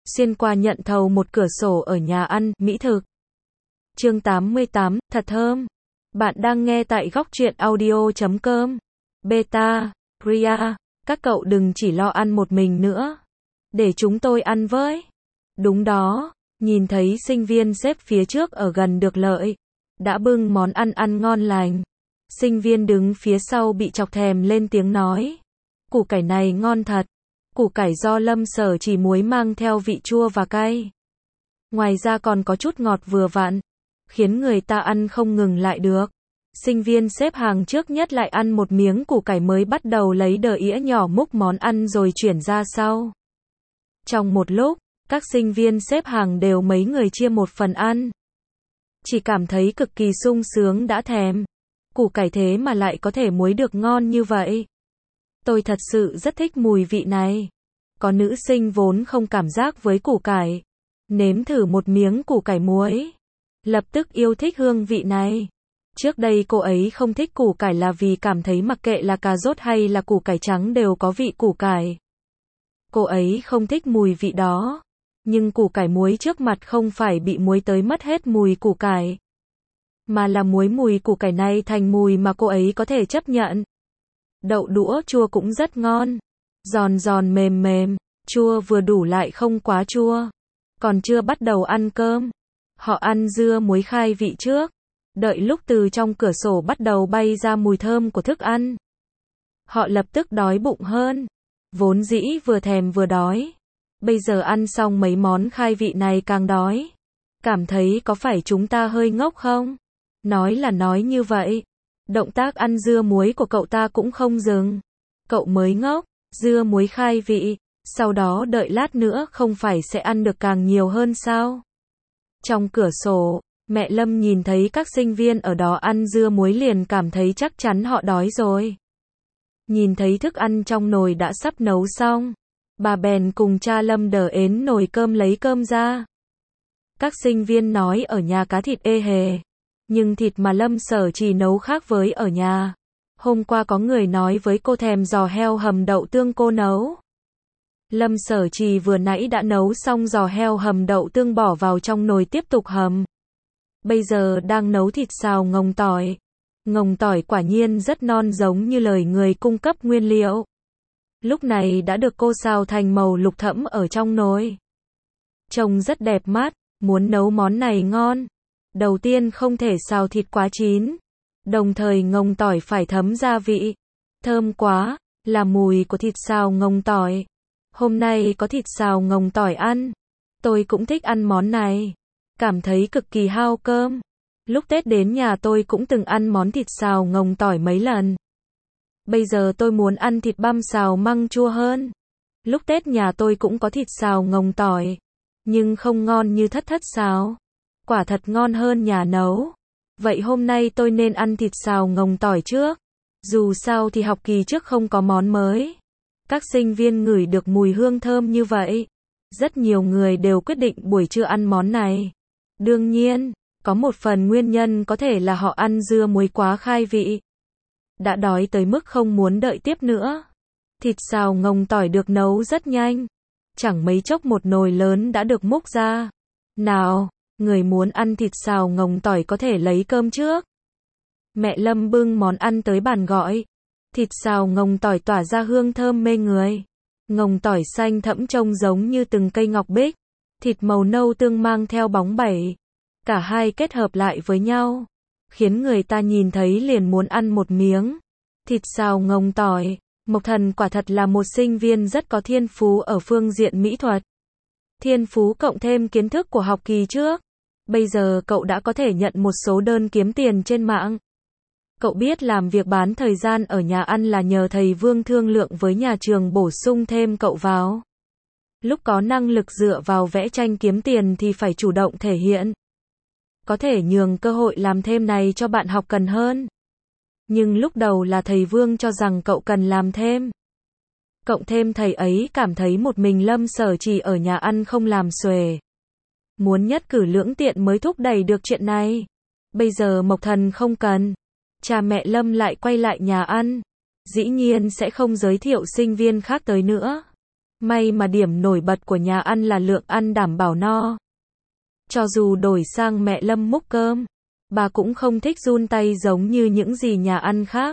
xuyên qua nhận thầu một cửa sổ ở nhà ăn, mỹ thực. Chương 88, thật thơm. Bạn đang nghe tại góc truyện audio.com. Beta, Priya, các cậu đừng chỉ lo ăn một mình nữa. Để chúng tôi ăn với. Đúng đó, nhìn thấy sinh viên xếp phía trước ở gần được lợi. Đã bưng món ăn ăn ngon lành. Sinh viên đứng phía sau bị chọc thèm lên tiếng nói. Củ cải này ngon thật. Củ cải do Lâm Sở chỉ muối mang theo vị chua và cay. Ngoài ra còn có chút ngọt vừa vặn, khiến người ta ăn không ngừng lại được. Sinh viên xếp hàng trước nhất lại ăn một miếng củ cải mới bắt đầu lấy đờ ĩa nhỏ múc món ăn rồi chuyển ra sau. Trong một lúc, các sinh viên xếp hàng đều mấy người chia một phần ăn. Chỉ cảm thấy cực kỳ sung sướng đã thèm. Củ cải thế mà lại có thể muối được ngon như vậy. Tôi thật sự rất thích mùi vị này. Có nữ sinh vốn không cảm giác với củ cải. Nếm thử một miếng củ cải muối. Lập tức yêu thích hương vị này. Trước đây cô ấy không thích củ cải là vì cảm thấy mặc kệ là cà rốt hay là củ cải trắng đều có vị củ cải. Cô ấy không thích mùi vị đó. Nhưng củ cải muối trước mặt không phải bị muối tới mất hết mùi củ cải. Mà là muối mùi củ cải này thành mùi mà cô ấy có thể chấp nhận. Đậu đũa chua cũng rất ngon. Giòn giòn mềm mềm, chua vừa đủ lại không quá chua. Còn chưa bắt đầu ăn cơm. Họ ăn dưa muối khai vị trước. Đợi lúc từ trong cửa sổ bắt đầu bay ra mùi thơm của thức ăn. Họ lập tức đói bụng hơn. Vốn dĩ vừa thèm vừa đói. Bây giờ ăn xong mấy món khai vị này càng đói. Cảm thấy có phải chúng ta hơi ngốc không? Nói là nói như vậy. Động tác ăn dưa muối của cậu ta cũng không dừng. Cậu mới ngốc, dưa muối khai vị, sau đó đợi lát nữa không phải sẽ ăn được càng nhiều hơn sao? Trong cửa sổ, mẹ Lâm nhìn thấy các sinh viên ở đó ăn dưa muối liền cảm thấy chắc chắn họ đói rồi. Nhìn thấy thức ăn trong nồi đã sắp nấu xong, bà bèn cùng cha Lâm đỡ ến nồi cơm lấy cơm ra. Các sinh viên nói ở nhà cá thịt ê hề. Nhưng thịt mà Lâm Sở chỉ nấu khác với ở nhà. Hôm qua có người nói với cô thèm giò heo hầm đậu tương cô nấu. Lâm Sở chỉ vừa nãy đã nấu xong giò heo hầm đậu tương bỏ vào trong nồi tiếp tục hầm. Bây giờ đang nấu thịt xào ngồng tỏi. Ngồng tỏi quả nhiên rất non giống như lời người cung cấp nguyên liệu. Lúc này đã được cô xào thành màu lục thẫm ở trong nồi. Trông rất đẹp mắt, muốn nấu món này ngon. Đầu tiên không thể xào thịt quá chín. Đồng thời ngồng tỏi phải thấm gia vị. Thơm quá, là mùi của thịt xào ngồng tỏi. Hôm nay có thịt xào ngồng tỏi ăn. Tôi cũng thích ăn món này. Cảm thấy cực kỳ hao cơm. Lúc Tết đến nhà tôi cũng từng ăn món thịt xào ngồng tỏi mấy lần. Bây giờ tôi muốn ăn thịt băm xào măng chua hơn. Lúc Tết nhà tôi cũng có thịt xào ngồng tỏi. Nhưng không ngon như thất thất xào. Quả thật ngon hơn nhà nấu. Vậy hôm nay tôi nên ăn thịt xào ngồng tỏi trước. Dù sao thì học kỳ trước không có món mới. Các sinh viên ngửi được mùi hương thơm như vậy. Rất nhiều người đều quyết định buổi trưa ăn món này. Đương nhiên, có một phần nguyên nhân có thể là họ ăn dưa muối quá khai vị. Đã đói tới mức không muốn đợi tiếp nữa. Thịt xào ngồng tỏi được nấu rất nhanh. Chẳng mấy chốc một nồi lớn đã được múc ra. Nào, người muốn ăn thịt xào ngồng tỏi có thể lấy cơm trước. Mẹ Lâm bưng món ăn tới bàn gọi. Thịt xào ngồng tỏi tỏa ra hương thơm mê người. Ngồng tỏi xanh thẫm trông giống như từng cây ngọc bích. Thịt màu nâu tương mang theo bóng bẩy. Cả hai kết hợp lại với nhau, khiến người ta nhìn thấy liền muốn ăn một miếng. Thịt xào ngồng tỏi. Mộc Thần quả thật là một sinh viên rất có thiên phú ở phương diện mỹ thuật. Thiên phú cộng thêm kiến thức của học kỳ trước. Bây giờ cậu đã có thể nhận một số đơn kiếm tiền trên mạng. Cậu biết làm việc bán thời gian ở nhà ăn là nhờ thầy Vương thương lượng với nhà trường bổ sung thêm cậu vào. Lúc có năng lực dựa vào vẽ tranh kiếm tiền thì phải chủ động thể hiện. Có thể nhường cơ hội làm thêm này cho bạn học cần hơn. Nhưng lúc đầu là thầy Vương cho rằng cậu cần làm thêm. Cộng thêm thầy ấy cảm thấy một mình Lâm Sở chỉ ở nhà ăn không làm xuề. Muốn nhất cử lưỡng tiện mới thúc đẩy được chuyện này. Bây giờ Mộc Thần không cần. Cha mẹ Lâm lại quay lại nhà ăn. Dĩ nhiên sẽ không giới thiệu sinh viên khác tới nữa. May mà điểm nổi bật của nhà ăn là lượng ăn đảm bảo no. Cho dù đổi sang mẹ Lâm múc cơm, bà cũng không thích run tay giống như những gì nhà ăn khác.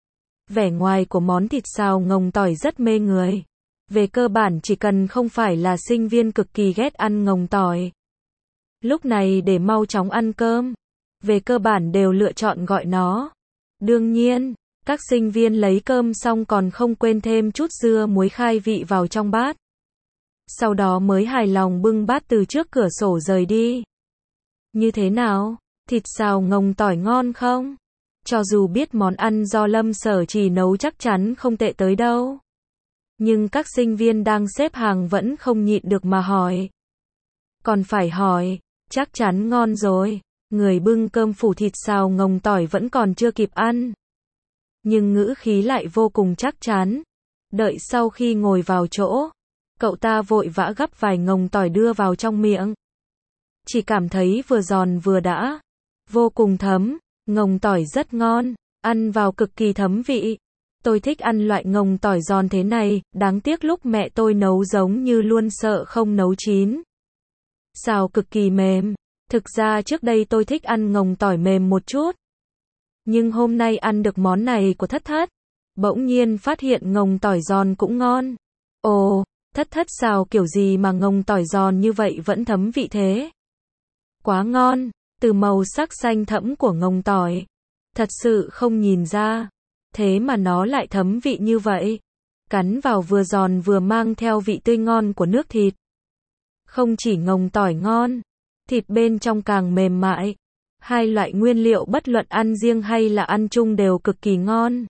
Vẻ ngoài của món thịt xào ngồng tỏi rất mê người. Về cơ bản chỉ cần không phải là sinh viên cực kỳ ghét ăn ngồng tỏi. Lúc này để mau chóng ăn cơm, về cơ bản đều lựa chọn gọi nó. Đương nhiên, các sinh viên lấy cơm xong còn không quên thêm chút dưa muối khai vị vào trong bát. Sau đó mới hài lòng bưng bát từ trước cửa sổ rời đi. Như thế nào? Thịt xào ngồng tỏi ngon không? Cho dù biết món ăn do Lâm Sở Trì nấu chắc chắn không tệ tới đâu. Nhưng các sinh viên đang xếp hàng vẫn không nhịn được mà hỏi. Còn phải hỏi, chắc chắn ngon rồi. Người bưng cơm phủ thịt xào ngồng tỏi vẫn còn chưa kịp ăn. Nhưng ngữ khí lại vô cùng chắc chắn. Đợi sau khi ngồi vào chỗ, cậu ta vội vã gắp vài ngồng tỏi đưa vào trong miệng. Chỉ cảm thấy vừa giòn vừa đã, vô cùng thấm, ngồng tỏi rất ngon, ăn vào cực kỳ thấm vị. Tôi thích ăn loại ngồng tỏi giòn thế này, đáng tiếc lúc mẹ tôi nấu giống như luôn sợ không nấu chín. Xào cực kỳ mềm, thực ra trước đây tôi thích ăn ngồng tỏi mềm một chút. Nhưng hôm nay ăn được món này của Thất Thất, bỗng nhiên phát hiện ngồng tỏi giòn cũng ngon. Ồ, Thất Thất xào kiểu gì mà ngồng tỏi giòn như vậy vẫn thấm vị thế? Quá ngon, từ màu sắc xanh thẫm của ngồng tỏi, thật sự không nhìn ra, thế mà nó lại thấm vị như vậy. Cắn vào vừa giòn vừa mang theo vị tươi ngon của nước thịt. Không chỉ ngồng tỏi ngon, thịt bên trong càng mềm mại. Hai loại nguyên liệu bất luận ăn riêng hay là ăn chung đều cực kỳ ngon.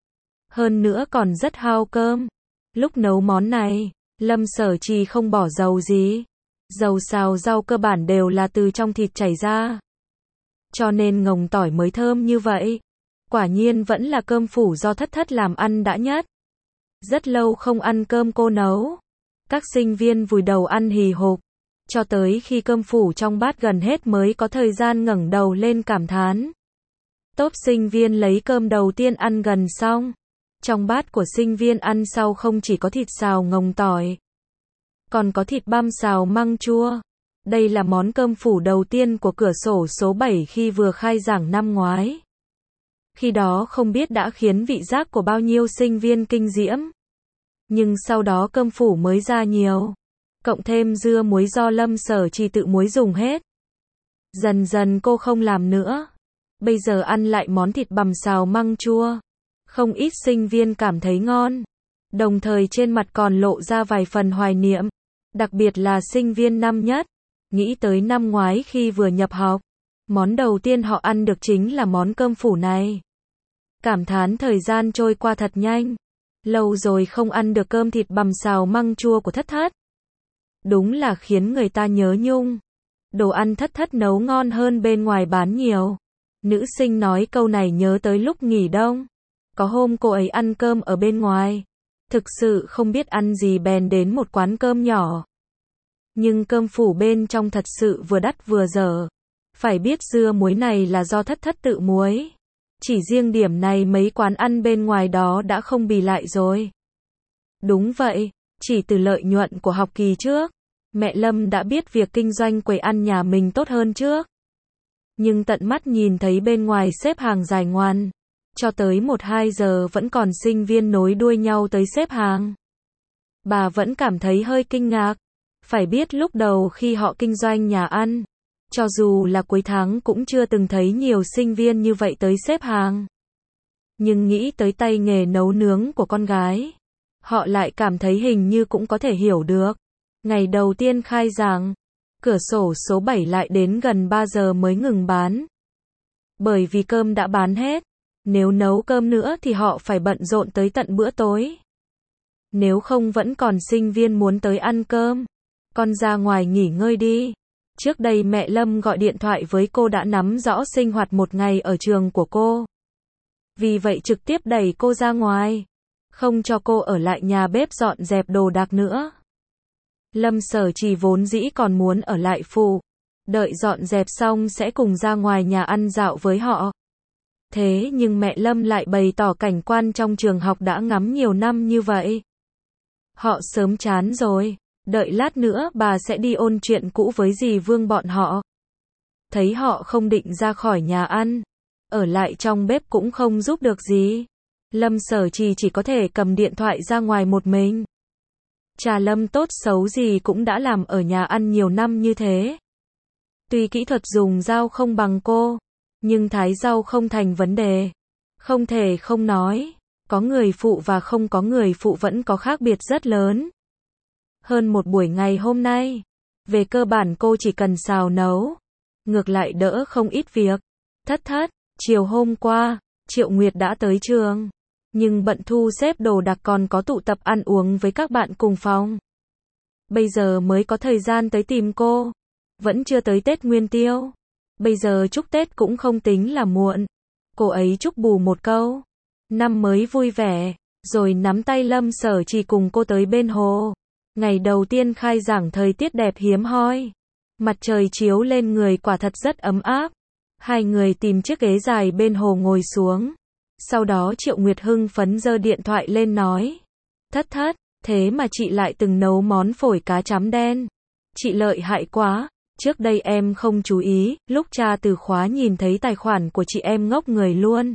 Hơn nữa còn rất hao cơm. Lúc nấu món này, Lâm Sở Trì không bỏ dầu gì. Dầu xào rau cơ bản đều là từ trong thịt chảy ra. Cho nên ngồng tỏi mới thơm như vậy. Quả nhiên vẫn là cơm phủ do Thất Thất làm ăn đã nhất. Rất lâu không ăn cơm cô nấu. Các sinh viên vùi đầu ăn hì hục. Cho tới khi cơm phủ trong bát gần hết mới có thời gian ngẩng đầu lên cảm thán. Tốp sinh viên lấy cơm đầu tiên ăn gần xong. Trong bát của sinh viên ăn sau không chỉ có thịt xào ngồng tỏi, còn có thịt băm xào măng chua. Đây là món cơm phủ đầu tiên của cửa sổ số 7 khi vừa khai giảng năm ngoái. Khi đó không biết đã khiến vị giác của bao nhiêu sinh viên kinh diễm. Nhưng sau đó cơm phủ mới ra nhiều. Cộng thêm dưa muối do Lâm Sở Trì tự muối dùng hết. Dần dần cô không làm nữa. Bây giờ ăn lại món thịt bằm xào măng chua. Không ít sinh viên cảm thấy ngon. Đồng thời trên mặt còn lộ ra vài phần hoài niệm. Đặc biệt là sinh viên năm nhất. Nghĩ tới năm ngoái khi vừa nhập học. Món đầu tiên họ ăn được chính là món cơm phủ này. Cảm thán thời gian trôi qua thật nhanh. Lâu rồi không ăn được cơm thịt bằm xào măng chua của Thất Thất. Đúng là khiến người ta nhớ nhung. Đồ ăn Thất Thất nấu ngon hơn bên ngoài bán nhiều. Nữ sinh nói câu này nhớ tới lúc nghỉ đông. Có hôm cô ấy ăn cơm ở bên ngoài. Thực sự không biết ăn gì bèn đến một quán cơm nhỏ. Nhưng cơm phủ bên trong thật sự vừa đắt vừa dở. Phải biết dưa muối này là do Thất Thất tự muối. Chỉ riêng điểm này mấy quán ăn bên ngoài đó đã không bì lại rồi. Đúng vậy, chỉ từ lợi nhuận của học kỳ trước, mẹ Lâm đã biết việc kinh doanh quầy ăn nhà mình tốt hơn trước. Nhưng tận mắt nhìn thấy bên ngoài xếp hàng dài ngoằn, cho tới 1-2 giờ vẫn còn sinh viên nối đuôi nhau tới xếp hàng. Bà vẫn cảm thấy hơi kinh ngạc. Phải biết lúc đầu khi họ kinh doanh nhà ăn, cho dù là cuối tháng cũng chưa từng thấy nhiều sinh viên như vậy tới xếp hàng. Nhưng nghĩ tới tay nghề nấu nướng của con gái, họ lại cảm thấy hình như cũng có thể hiểu được. Ngày đầu tiên khai giảng, cửa sổ số 7 lại đến gần 3 giờ mới ngừng bán. Bởi vì cơm đã bán hết. Nếu nấu cơm nữa thì họ phải bận rộn tới tận bữa tối. Nếu không vẫn còn sinh viên muốn tới ăn cơm. Con ra ngoài nghỉ ngơi đi. Trước đây mẹ Lâm gọi điện thoại với cô đã nắm rõ sinh hoạt một ngày ở trường của cô. Vì vậy trực tiếp đẩy cô ra ngoài. Không cho cô ở lại nhà bếp dọn dẹp đồ đạc nữa. Lâm Sở Trì vốn dĩ còn muốn ở lại phụ. Đợi dọn dẹp xong sẽ cùng ra ngoài nhà ăn dạo với họ. Thế nhưng mẹ Lâm lại bày tỏ cảnh quan trong trường học đã ngắm nhiều năm như vậy. Họ sớm chán rồi. Đợi lát nữa bà sẽ đi ôn chuyện cũ với dì Vương bọn họ. Thấy họ không định ra khỏi nhà ăn, ở lại trong bếp cũng không giúp được gì. Lâm Sở Trì chỉ có thể cầm điện thoại ra ngoài một mình. Trà Lâm tốt xấu gì cũng đã làm ở nhà ăn nhiều năm như thế. Tuy kỹ thuật dùng dao không bằng cô, nhưng thái rau không thành vấn đề. Không thể không nói, có người phụ và không có người phụ vẫn có khác biệt rất lớn. Hơn một buổi ngày hôm nay, về cơ bản cô chỉ cần xào nấu, ngược lại đỡ không ít việc. Chiều hôm qua, Triệu Nguyệt đã tới trường, nhưng bận thu xếp đồ đạc còn có tụ tập ăn uống với các bạn cùng phòng. Bây giờ mới có thời gian tới tìm cô, vẫn chưa tới Tết Nguyên Tiêu. Bây giờ chúc Tết cũng không tính là muộn. Cô ấy chúc bù một câu, năm mới vui vẻ, rồi nắm tay Lâm Sở Trì cùng cô tới bên hồ. Ngày đầu tiên khai giảng thời tiết đẹp hiếm hoi. Mặt trời chiếu lên người quả thật rất ấm áp. Hai người tìm chiếc ghế dài bên hồ ngồi xuống. Sau đó Triệu Nguyệt hưng phấn giơ điện thoại lên nói. Thế mà chị lại từng nấu món phổi cá chấm đen. Chị lợi hại quá. Trước đây em không chú ý, lúc tra từ khóa nhìn thấy tài khoản của chị em ngốc người luôn.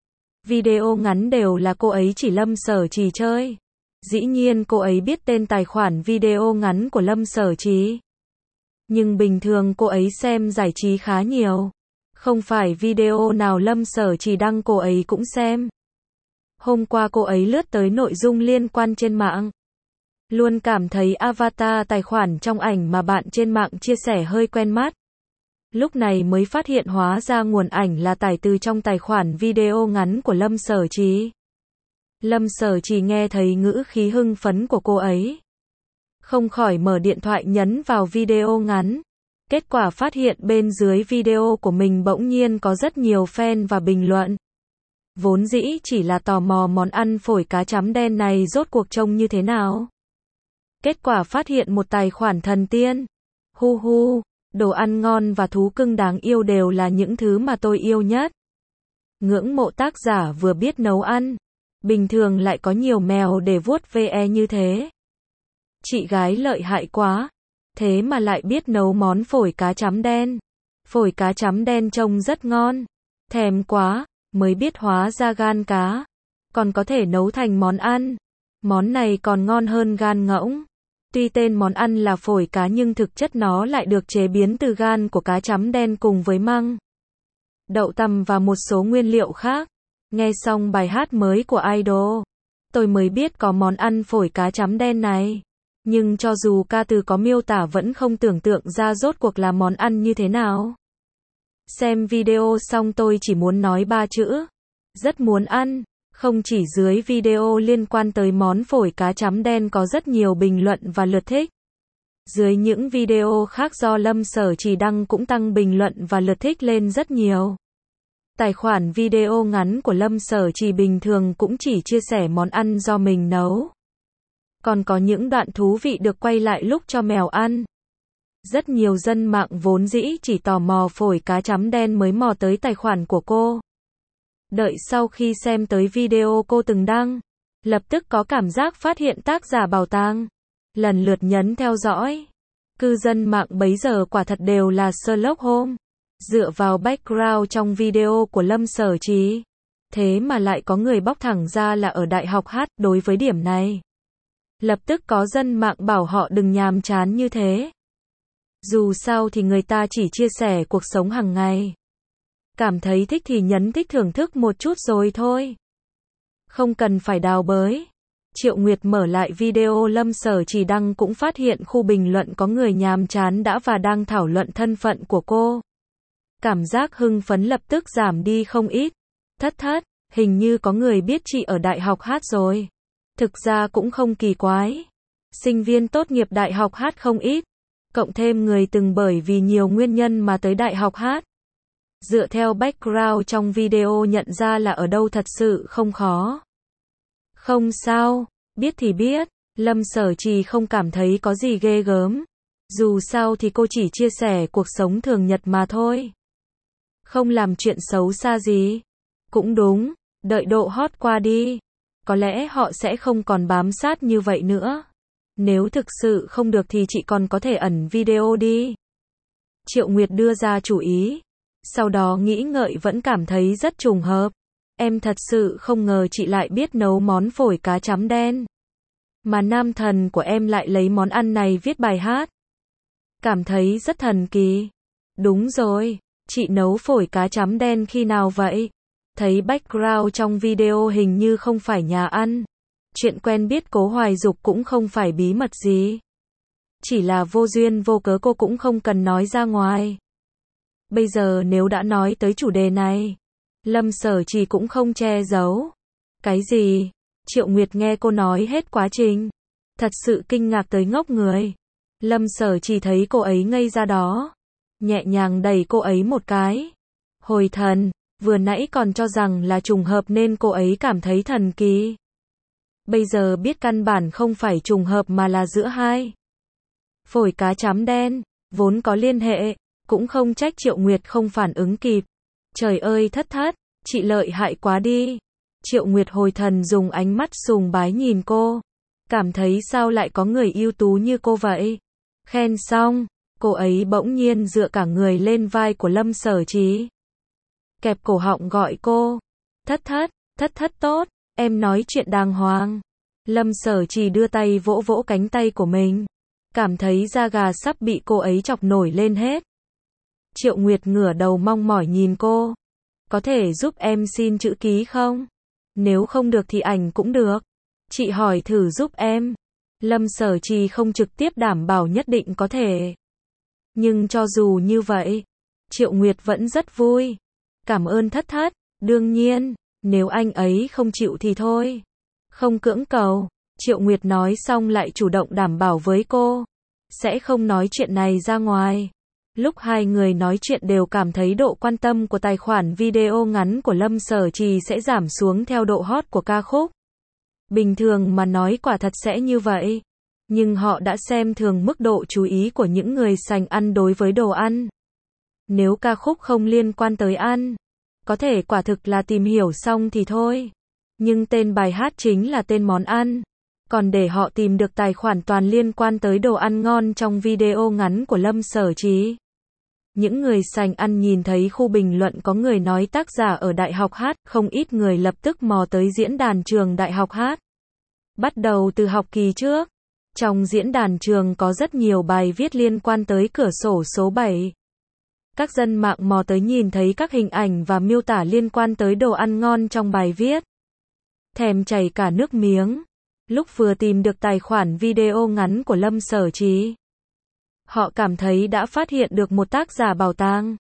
Video ngắn đều là cô ấy chỉ Lâm Sở Trì chơi. Dĩ nhiên cô ấy biết tên tài khoản video ngắn của Lâm Sở Trì. Nhưng bình thường cô ấy xem giải trí khá nhiều. Không phải video nào Lâm Sở Trì đăng cô ấy cũng xem. Hôm qua cô ấy lướt tới nội dung liên quan trên mạng. Luôn cảm thấy avatar tài khoản trong ảnh mà bạn trên mạng chia sẻ hơi quen mắt. Lúc này mới phát hiện hóa ra nguồn ảnh là tải từ trong tài khoản video ngắn của Lâm Sở Trì. Lâm Sở Trì nghe thấy ngữ khí hưng phấn của cô ấy, không khỏi mở điện thoại nhấn vào video ngắn. Kết quả phát hiện bên dưới video của mình bỗng nhiên có rất nhiều fan và bình luận. Vốn dĩ chỉ là tò mò món ăn phổi cá chấm đen này rốt cuộc trông như thế nào. Kết quả phát hiện một tài khoản thần tiên. Hu hu, đồ ăn ngon và thú cưng đáng yêu đều là những thứ mà tôi yêu nhất. Ngưỡng mộ tác giả vừa biết nấu ăn, bình thường lại có nhiều mèo để vuốt ve như thế. Chị gái lợi hại quá, thế mà lại biết nấu món phổi cá chấm đen. Phổi cá chấm đen trông rất ngon, thèm quá, mới biết hóa ra gan cá còn có thể nấu thành món ăn. Món này còn ngon hơn gan ngỗng. Tuy tên món ăn là phổi cá nhưng thực chất nó lại được chế biến từ gan của cá chấm đen cùng với măng, đậu tằm và một số nguyên liệu khác. Nghe xong bài hát mới của Idol, tôi mới biết có món ăn phổi cá chấm đen này. Nhưng cho dù ca từ có miêu tả vẫn không tưởng tượng ra rốt cuộc là món ăn như thế nào. Xem video xong tôi chỉ muốn nói 3 chữ. Rất muốn ăn. Không chỉ dưới video liên quan tới món phổi cá chấm đen có rất nhiều bình luận và lượt thích. Dưới những video khác do Lâm Sở Trì đăng cũng tăng bình luận và lượt thích lên rất nhiều. Tài khoản video ngắn của Lâm Sở Trì bình thường cũng chỉ chia sẻ món ăn do mình nấu. Còn có những đoạn thú vị được quay lại lúc cho mèo ăn. Rất nhiều dân mạng vốn dĩ chỉ tò mò phổi cá chấm đen mới mò tới tài khoản của cô. Đợi sau khi xem tới video cô từng đăng, lập tức có cảm giác phát hiện tác giả bảo tàng. Lần lượt nhấn theo dõi. Cư dân mạng bấy giờ quả thật đều là Sherlock Holmes. Dựa vào background trong video của Lâm Sở Trì. Thế mà lại có người bóc thẳng ra là ở Đại học Hát. Đối với điểm này, lập tức có dân mạng bảo họ đừng nhàm chán như thế. Dù sao thì người ta chỉ chia sẻ cuộc sống hàng ngày. Cảm thấy thích thì nhấn thích thưởng thức một chút rồi thôi. Không cần phải đào bới. Triệu Nguyệt mở lại video Lâm Sở Trì đăng cũng phát hiện khu bình luận có người nhàm chán đã và đang thảo luận thân phận của cô. Cảm giác hưng phấn lập tức giảm đi không ít. Hình như có người biết chị ở Đại học Hát rồi. Thực ra cũng không kỳ quái. Sinh viên tốt nghiệp Đại học Hát không ít. Cộng thêm người từng bởi vì nhiều nguyên nhân mà tới Đại học Hát. Dựa theo background trong video nhận ra là ở đâu thật sự không khó. Không sao, biết thì biết, Lâm Sở Trì không cảm thấy có gì ghê gớm. Dù sao thì cô chỉ chia sẻ cuộc sống thường nhật mà thôi. Không làm chuyện xấu xa gì. Cũng đúng, đợi độ hot qua đi. có lẽ họ sẽ không còn bám sát như vậy nữa. Nếu thực sự không được thì chị còn có thể ẩn video đi. Triệu Nguyệt đưa ra chủ ý. Sau đó nghĩ ngợi vẫn cảm thấy rất trùng hợp. Em thật sự không ngờ chị lại biết nấu món phổi cá chấm đen. Mà nam thần của em lại lấy món ăn này viết bài hát. Cảm thấy rất thần kỳ. Đúng rồi, chị nấu phổi cá chấm đen khi nào vậy? Thấy background trong video hình như không phải nhà ăn. Chuyện quen biết Cố Hoài Dục cũng không phải bí mật gì. Chỉ là vô duyên vô cớ cô cũng không cần nói ra ngoài. Bây giờ nếu đã nói tới chủ đề này, Lâm Sở Trì cũng không che giấu. Cái gì? Triệu Nguyệt nghe cô nói hết quá trình. Thật sự kinh ngạc tới ngốc người. Lâm Sở Trì thấy cô ấy ngây ra đó. Nhẹ nhàng đẩy cô ấy một cái. Hồi thần, vừa nãy còn cho rằng là trùng hợp nên cô ấy cảm thấy thần kỳ. Bây giờ biết căn bản không phải trùng hợp mà là giữa hai. Phổi cá chấm đen, vốn có liên hệ, cũng không trách Triệu Nguyệt không phản ứng kịp. Trời ơi thất thất, chị lợi hại quá đi. Triệu Nguyệt hồi thần dùng ánh mắt sùng bái nhìn cô. Cảm thấy sao lại có người ưu tú như cô vậy. Khen xong, cô ấy bỗng nhiên dựa cả người lên vai của Lâm Sở Trì. Kẹp cổ họng gọi cô. Thất thất tốt, em nói chuyện đàng hoàng. Lâm Sở Trì đưa tay vỗ vỗ cánh tay của mình. Cảm thấy da gà sắp bị cô ấy chọc nổi lên hết. Triệu Nguyệt ngửa đầu mong mỏi nhìn cô. Có thể giúp em xin chữ ký không? Nếu không được thì ảnh cũng được. Chị hỏi thử giúp em. Lâm Sở Trì không trực tiếp đảm bảo nhất định có thể. Nhưng cho dù như vậy, Triệu Nguyệt vẫn rất vui. Cảm ơn thất thất, đương nhiên, nếu anh ấy không chịu thì thôi. Không cưỡng cầu, Triệu Nguyệt nói xong lại chủ động đảm bảo với cô. Sẽ không nói chuyện này ra ngoài. Lúc hai người nói chuyện đều cảm thấy độ quan tâm của tài khoản video ngắn của Lâm Sở Trì sẽ giảm xuống theo độ hot của ca khúc. Bình thường mà nói quả thật sẽ như vậy. Nhưng họ đã xem thường mức độ chú ý của những người sành ăn đối với đồ ăn. Nếu ca khúc không liên quan tới ăn, có thể quả thực là tìm hiểu xong thì thôi. Nhưng tên bài hát chính là tên món ăn. Còn để họ tìm được tài khoản toàn liên quan tới đồ ăn ngon trong video ngắn của Lâm Sở Trì. Những người sành ăn nhìn thấy khu bình luận có người nói tác giả ở Đại học Hát, không ít người lập tức mò tới diễn đàn trường Đại học Hát. Bắt đầu từ học kỳ trước, trong diễn đàn trường có rất nhiều bài viết liên quan tới cửa sổ số 7. Các dân mạng mò tới nhìn thấy các hình ảnh và miêu tả liên quan tới đồ ăn ngon trong bài viết. Thèm chảy cả nước miếng. Lúc vừa tìm được tài khoản video ngắn của Lâm Sở Trì, họ cảm thấy đã phát hiện được một tác giả bảo tàng.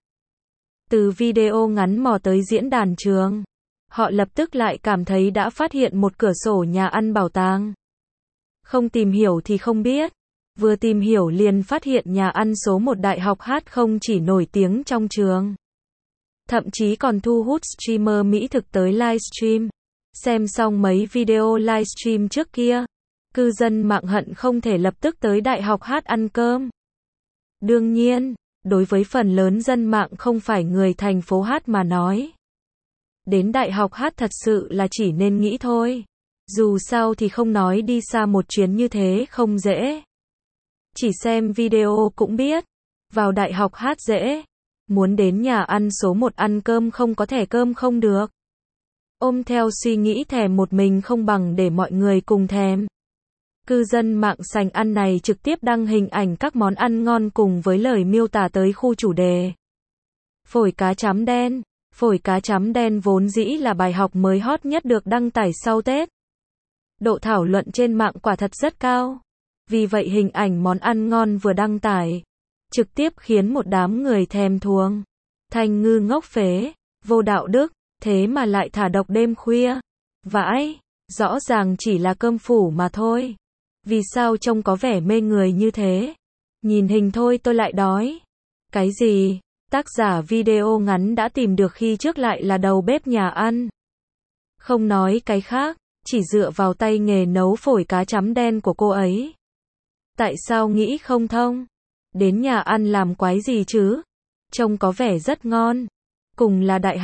Từ video ngắn mò tới diễn đàn trường, họ lập tức lại cảm thấy đã phát hiện một cửa sổ nhà ăn bảo tàng. Không tìm hiểu thì không biết. Vừa tìm hiểu liền phát hiện nhà ăn số 1 Đại học Hát không chỉ nổi tiếng trong trường, thậm chí còn thu hút streamer mỹ thực tới livestream. Xem xong mấy video livestream trước kia, cư dân mạng hận không thể lập tức tới Đại học Hát ăn cơm. Đương nhiên, đối với phần lớn dân mạng không phải người thành phố Hát mà nói, đến Đại học Hát thật sự là chỉ nên nghĩ thôi. Dù sao thì không nói đi xa một chuyến như thế không dễ. Chỉ xem video cũng biết, vào Đại học Hát dễ. Muốn đến nhà ăn số 1 ăn cơm không có thẻ cơm không được. Ôm theo suy nghĩ thèm một mình không bằng để mọi người cùng thèm. Cư dân mạng sành ăn này trực tiếp đăng hình ảnh các món ăn ngon cùng với lời miêu tả tới khu chủ đề. Phổi cá chấm đen. Phổi cá chấm đen vốn dĩ là bài học mới hot nhất được đăng tải sau Tết. Độ thảo luận trên mạng quả thật rất cao. Vì vậy hình ảnh món ăn ngon vừa đăng tải, trực tiếp khiến một đám người thèm thuồng. Thanh Ngư ngốc phế, vô đạo đức, thế mà lại thả độc đêm khuya. Vãi, rõ ràng chỉ là cơm phủ mà thôi. Vì sao trông có vẻ mê người như thế? Nhìn hình thôi tôi lại đói. Cái gì? Tác giả video ngắn đã tìm được khi trước lại là đầu bếp nhà ăn. Không nói cái khác, chỉ dựa vào tay nghề nấu phổi cá chấm đen của cô ấy. Tại sao nghĩ không thông? Đến nhà ăn làm quái gì chứ? Trông có vẻ rất ngon. Cùng là đại học,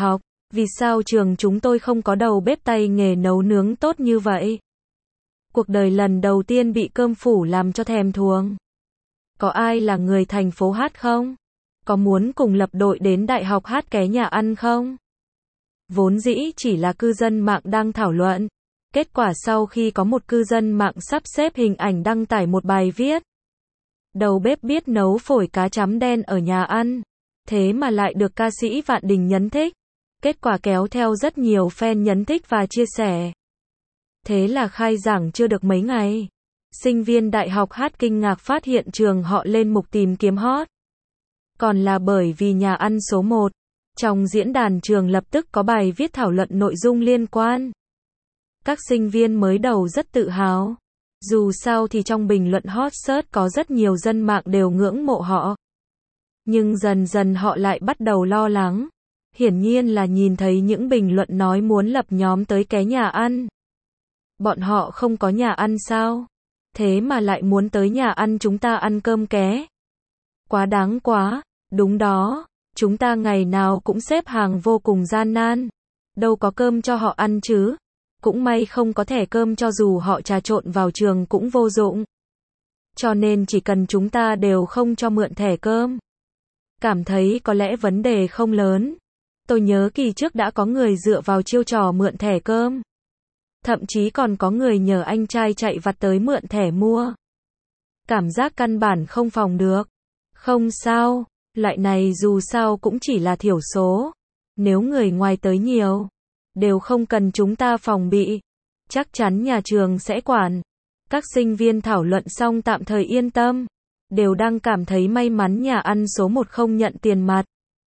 Vì sao trường chúng tôi không có đầu bếp tay nghề nấu nướng tốt như vậy? Cuộc đời lần đầu tiên bị cơm phủ làm cho thèm thuồng. Có ai là người thành phố hát không? Có muốn cùng lập đội đến đại học hát ké nhà ăn không? Vốn dĩ chỉ là cư dân mạng đang thảo luận. Kết quả sau khi có một cư dân mạng sắp xếp hình ảnh đăng tải một bài viết. Đầu bếp biết nấu phổi cá chấm đen ở nhà ăn. Thế mà lại được ca sĩ Vạn Đình nhấn thích. Kết quả kéo theo rất nhiều fan nhấn thích và chia sẻ. Thế là khai giảng chưa được mấy ngày. Sinh viên đại học hát kinh ngạc phát hiện trường họ lên mục tìm kiếm hot. Còn là bởi vì nhà ăn số 1. Trong diễn đàn trường lập tức có bài viết thảo luận nội dung liên quan. Các sinh viên mới đầu rất tự hào. Dù sao thì trong bình luận hot search có rất nhiều dân mạng đều ngưỡng mộ họ. Nhưng dần dần họ lại bắt đầu lo lắng. Hiển nhiên là nhìn thấy những bình luận nói muốn lập nhóm tới ké nhà ăn. Bọn họ không có nhà ăn sao? Thế mà lại muốn tới nhà ăn chúng ta ăn cơm ké. Quá đáng quá, đúng đó, chúng ta ngày nào cũng xếp hàng vô cùng gian nan. Đâu có cơm cho họ ăn chứ. Cũng may không có thẻ cơm cho dù họ trà trộn vào trường cũng vô dụng. Cho nên chỉ cần chúng ta đều không cho mượn thẻ cơm. Cảm thấy có lẽ vấn đề không lớn. Tôi nhớ kỳ trước đã có người dựa vào chiêu trò mượn thẻ cơm. Thậm chí còn có người nhờ anh trai chạy vặt tới mượn thẻ mua. Cảm giác căn bản không phòng được. Không sao, loại này dù sao cũng chỉ là thiểu số. Nếu người ngoài tới nhiều, đều không cần chúng ta phòng bị. Chắc chắn nhà trường sẽ quản. Các sinh viên thảo luận xong tạm thời yên tâm. Đều đang cảm thấy may mắn nhà ăn số 1 không nhận tiền mặt.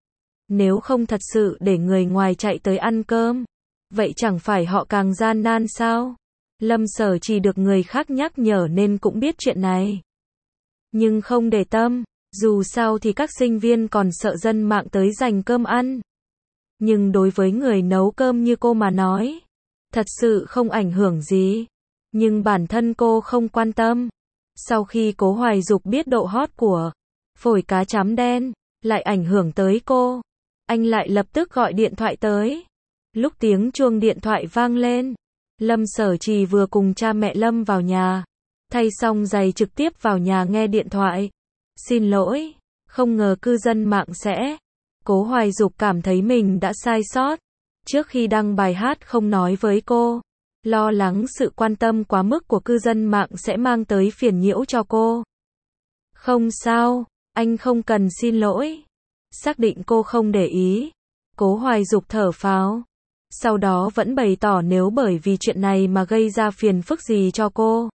Nếu không thật sự để người ngoài chạy tới ăn cơm. Vậy chẳng phải họ càng gian nan sao? Lâm Sở chỉ được người khác nhắc nhở nên cũng biết chuyện này. Nhưng không để tâm. Dù sao thì các sinh viên còn sợ dân mạng tới giành cơm ăn. Nhưng đối với người nấu cơm như cô mà nói, thật sự không ảnh hưởng gì. Nhưng bản thân cô không quan tâm. Sau khi Cố Hoài Dục biết độ hot của phổi cá chấm đen, lại ảnh hưởng tới cô. Anh lại lập tức gọi điện thoại tới. Lúc tiếng chuông điện thoại vang lên, Lâm Sở Trì vừa cùng cha mẹ Lâm vào nhà. Thay xong giày trực tiếp vào nhà nghe điện thoại. Xin lỗi, không ngờ cư dân mạng sẽ. Cố Hoài Dục cảm thấy mình đã sai sót. Trước khi đăng bài hát không nói với cô. Lo lắng sự quan tâm quá mức của cư dân mạng sẽ mang tới phiền nhiễu cho cô. Không sao, anh không cần xin lỗi. Xác định cô không để ý. Cố Hoài Dục thở phào. Sau đó vẫn bày tỏ nếu bởi vì chuyện này mà gây ra phiền phức gì cho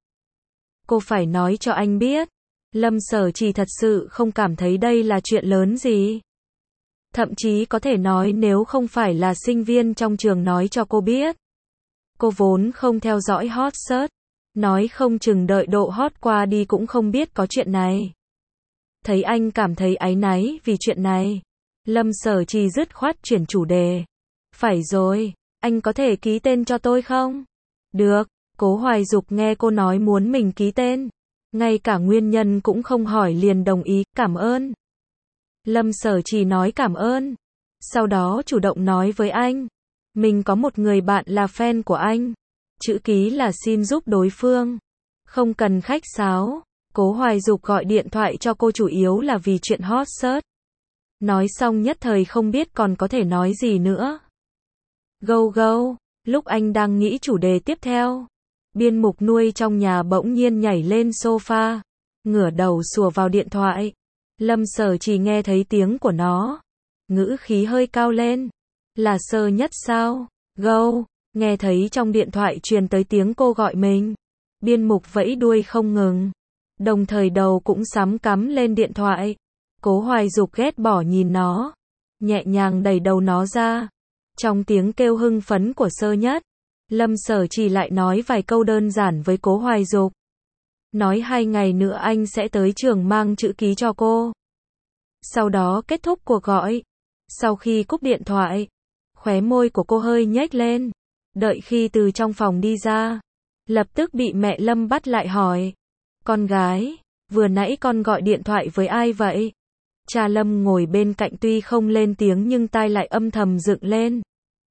cô phải nói cho anh biết. Lâm Sở Trì thật sự không cảm thấy đây là chuyện lớn gì. Thậm chí có thể nói nếu không phải là sinh viên trong trường nói cho cô biết. Cô vốn không theo dõi hot search. Nói không chừng đợi độ hot qua đi cũng không biết có chuyện này. Thấy anh cảm thấy áy náy vì chuyện này. Lâm Sở Trì dứt khoát chuyển chủ đề. Phải rồi, anh có thể ký tên cho tôi không? Được, Cố Hoài Dục nghe cô nói muốn mình ký tên. Ngay cả nguyên nhân cũng không hỏi liền đồng ý, cảm ơn. Lâm Sở Trì nói cảm ơn. Sau đó chủ động nói với anh. Mình có một người bạn là fan của anh. Chữ ký là xin giúp đối phương. Không cần khách sáo. Cố Hoài Dục gọi điện thoại cho cô chủ yếu là vì chuyện hot search. Nói xong nhất thời không biết còn có thể nói gì nữa. Go. Lúc anh đang nghĩ chủ đề tiếp theo. Biên mục nuôi trong nhà bỗng nhiên nhảy lên sofa. Ngửa đầu sủa vào điện thoại. Lâm Sở chỉ nghe thấy tiếng của nó. Ngữ khí hơi cao lên. Là Sơ Nhất sao? Go. Nghe thấy trong điện thoại truyền tới tiếng cô gọi mình. Biên mục vẫy đuôi không ngừng. Đồng thời đầu cũng sắm cắm lên điện thoại. Cố Hoài Dục ghét bỏ nhìn nó. Nhẹ nhàng đẩy đầu nó ra. Trong tiếng kêu hưng phấn của Sơ Nhất. Lâm Sở chỉ lại nói vài câu đơn giản với Cố Hoài Dục. Nói 2 ngày nữa anh sẽ tới trường mang chữ ký cho cô. Sau đó kết thúc cuộc gọi. Sau khi cúp điện thoại, khóe môi của cô hơi nhếch lên. Đợi khi từ trong phòng đi ra, lập tức bị mẹ Lâm bắt lại hỏi. Con gái, vừa nãy con gọi điện thoại với ai vậy? Cha Lâm ngồi bên cạnh tuy không lên tiếng nhưng tai lại âm thầm dựng lên.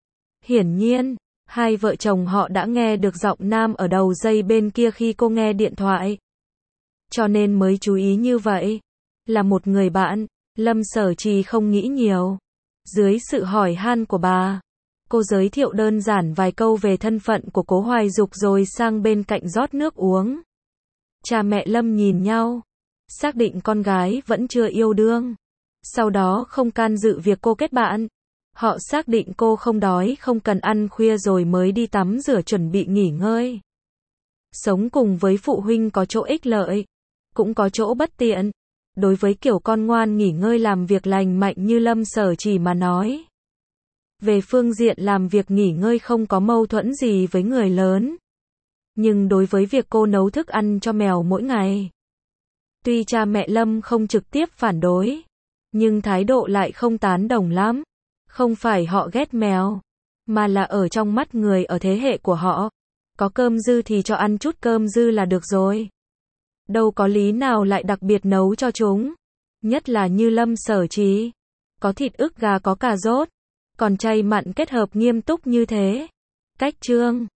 Hiển nhiên, hai vợ chồng họ đã nghe được giọng nam ở đầu dây bên kia khi cô nghe điện thoại. Cho nên mới chú ý như vậy. Là một người bạn, Lâm Sở Trì không nghĩ nhiều. Dưới sự hỏi han của bà, cô giới thiệu đơn giản vài câu về thân phận của Cố Hoài Dục rồi sang bên cạnh rót nước uống. Cha mẹ Lâm nhìn nhau, xác định con gái vẫn chưa yêu đương. Sau đó không can dự việc cô kết bạn. Họ xác định cô không đói, không cần ăn khuya rồi mới đi tắm rửa chuẩn bị nghỉ ngơi. Sống cùng với phụ huynh có chỗ ích lợi, cũng có chỗ bất tiện. Đối với kiểu con ngoan nghỉ ngơi làm việc lành mạnh như Lâm Sở Trì mà nói. Về phương diện làm việc nghỉ ngơi không có mâu thuẫn gì với người lớn. Nhưng đối với việc cô nấu thức ăn cho mèo mỗi ngày, tuy cha mẹ Lâm không trực tiếp phản đối, nhưng thái độ lại không tán đồng lắm. Không phải họ ghét mèo, mà là ở trong mắt người ở thế hệ của họ, có cơm dư thì cho ăn chút cơm dư là được rồi. Đâu có lý nào lại đặc biệt nấu cho chúng. Nhất là như Lâm Sở Trì, có thịt ức gà có cà rốt, còn chay mặn kết hợp nghiêm túc như thế. Cách trương